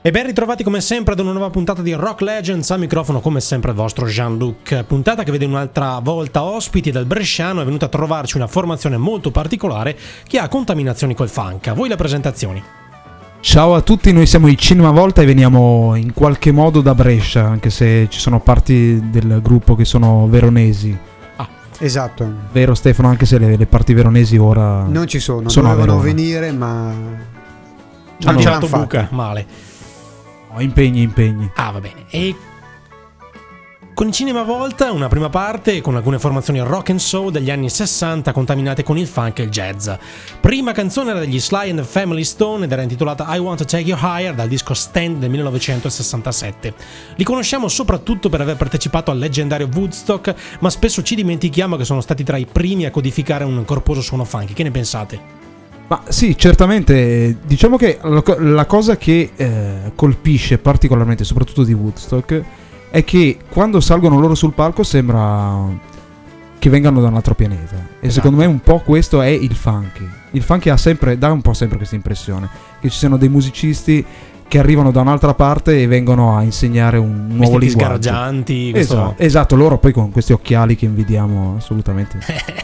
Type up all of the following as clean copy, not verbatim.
E ben ritrovati come sempre ad una nuova puntata di Rock Legends, al microfono come sempre il vostro Jean-Luc. Puntata che vede un'altra volta ospiti dal bresciano, è venuta a trovarci una formazione molto particolare che ha contaminazioni col funk. A voi le presentazioni. Ciao a tutti, noi siamo i Cinema Volta e veniamo in qualche modo da Brescia, anche se ci sono parti del gruppo che sono veronesi. Esatto. Vero Stefano, anche se le parti veronesi ora non ci sono a dovevano Verona. venire, ma Ci hanno ce tirato l'hanno buca, fatta. male. Impegni. Ah, va bene. E con i Cinema Volta una prima parte con alcune formazioni rock and soul degli anni 60 contaminate con il funk e il jazz. Prima canzone era degli Sly and the Family Stone ed era intitolata I Want to Take You Higher dal disco Stand del 1967. Li conosciamo soprattutto per aver partecipato al leggendario Woodstock, ma spesso ci dimentichiamo che sono stati tra i primi a codificare un corposo suono funky. Che ne pensate? Ma sì, certamente, diciamo che la cosa che colpisce particolarmente, soprattutto di Woodstock, è che quando salgono loro sul palco sembra che vengano da un altro pianeta. E secondo me un po' questo è il funky. Il funky dà un po' sempre questa impressione, che ci siano dei musicisti che arrivano da un'altra parte e vengono a insegnare un nuovo Vestiti linguaggio. sgaraggianti. Esatto, loro poi con questi occhiali che invidiamo assolutamente.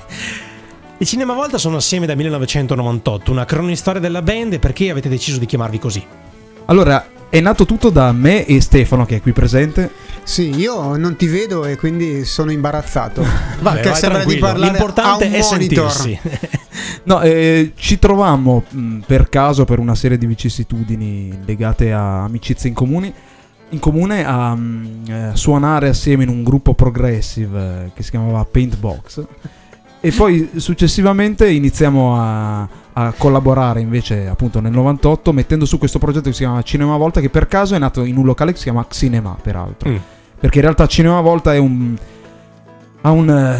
I Cinema Volta sono assieme dal 1998, una cronistoria della band, e perché avete deciso di chiamarvi così? Allora, è nato tutto da me e Stefano, che è qui presente. Sì, io non ti vedo e quindi sono imbarazzato. Vabbè, Perché vai sembra di tranquillo. parlare L'importante a un è monitor. sentirsi. No, ci trovammo per caso, per una serie di vicissitudini legate a amicizie in comune a suonare assieme in un gruppo progressive che si chiamava Paintbox. E poi successivamente iniziamo a collaborare invece appunto nel 98 mettendo su questo progetto che si chiama Cinema Volta, che per caso è nato in un locale che si chiama Cinema, peraltro. Perché in realtà Cinema Volta ha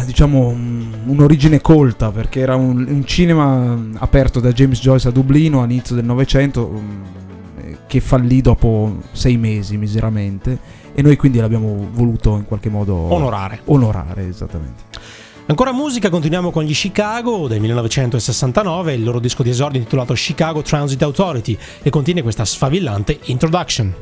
un'origine colta, perché era un cinema aperto da James Joyce a Dublino all'inizio del Novecento, che fallì dopo 6 mesi miseramente, e noi quindi l'abbiamo voluto in qualche modo onorare, esattamente. Ancora musica, continuiamo con gli Chicago del 1969, il loro disco di esordio intitolato Chicago Transit Authority, e contiene questa sfavillante introduction.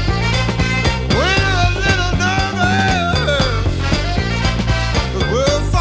Well,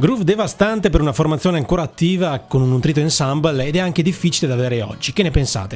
Groove devastante per una formazione ancora attiva con un nutrito ensemble ed è anche difficile da avere oggi. Che ne pensate?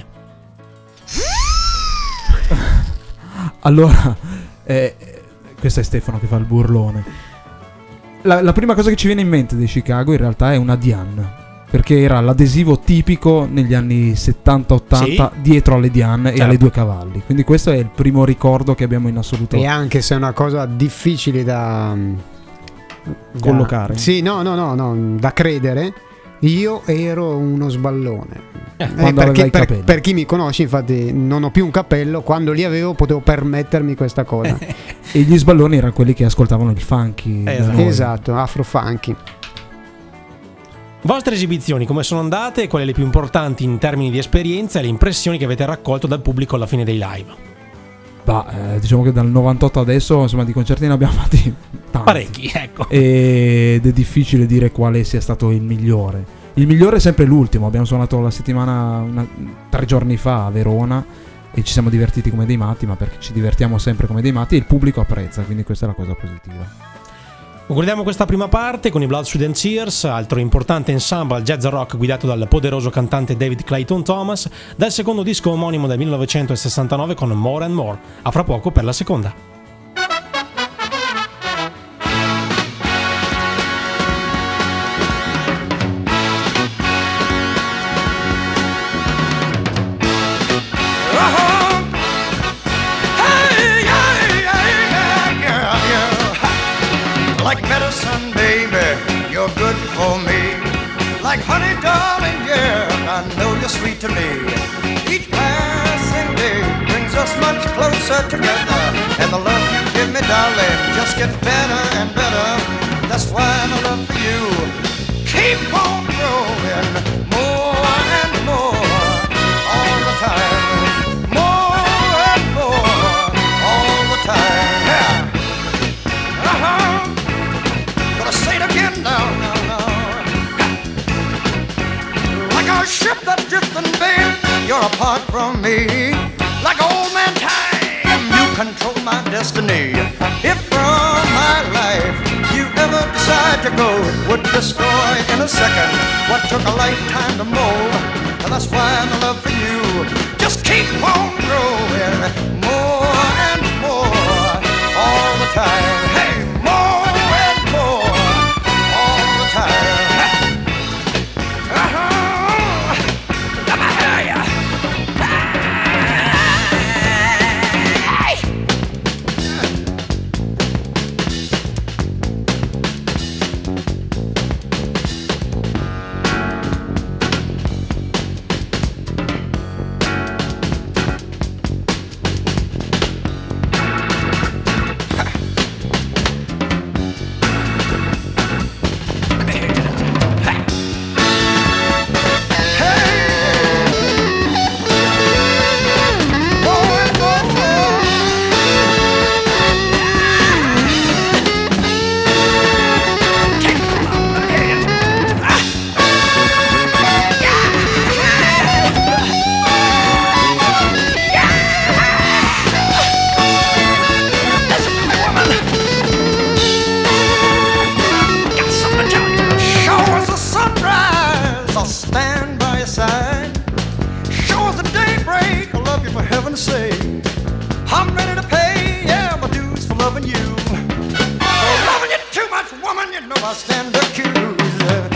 Allora, questo è Stefano che fa il burlone. La prima cosa che ci viene in mente di Chicago in realtà è una Diane, perché era l'adesivo tipico negli anni 70-80 Sì. dietro alle Diane e Certo. alle due cavalli. Quindi questo è il primo ricordo che abbiamo in assoluto. E anche se è una cosa difficile da Collocare? Sì, no, da credere. Io ero uno sballone. Quando aveva i capelli. Per chi mi conosce, infatti, non ho più un cappello. Quando li avevo, potevo permettermi questa cosa. E gli sballoni erano quelli che ascoltavano il funky. da Esatto. noi. Esatto, afro funky. Vostre esibizioni come sono andate? Quali le più importanti in termini di esperienza e le impressioni che avete raccolto dal pubblico alla fine dei live? Diciamo che dal 98 adesso, insomma, di concerti ne abbiamo fatti tanti. Parecchi, ecco. Ed è difficile dire quale sia stato il migliore. Il migliore è sempre l'ultimo. Abbiamo suonato la settimana 3 giorni fa a Verona e ci siamo divertiti come dei matti, ma perché ci divertiamo sempre come dei matti e il pubblico apprezza, quindi questa è la cosa positiva. Concludiamo questa prima parte con i Blood, Sweat and Tears, altro importante ensemble jazz rock guidato dal poderoso cantante David Clayton Thomas, dal secondo disco omonimo del 1969 con More and More. A fra poco per la seconda. Like medicine, baby, you're good for me. Like honey, darling, yeah, I know you're sweet to me. Each passing day brings us much closer together. And the love you give me, darling, just gets better and better. That's why my love for you keep on growing more and more all the time. More and more all the time. Yeah. Gonna say it again now. Like a ship that's drifting, babe, you're apart from me. Like old man time, you control my destiny. If from my life you ever decide to go, it would destroy in a second what took a lifetime to mold. And that's why my love for you just keep on growing more and more all the time. Hey, more and more all the time. Stand by your side. Show us the daybreak. I love you for heaven's sake. I'm ready to pay, yeah, my dues for loving you. For loving you too much, woman, you know I stand accused.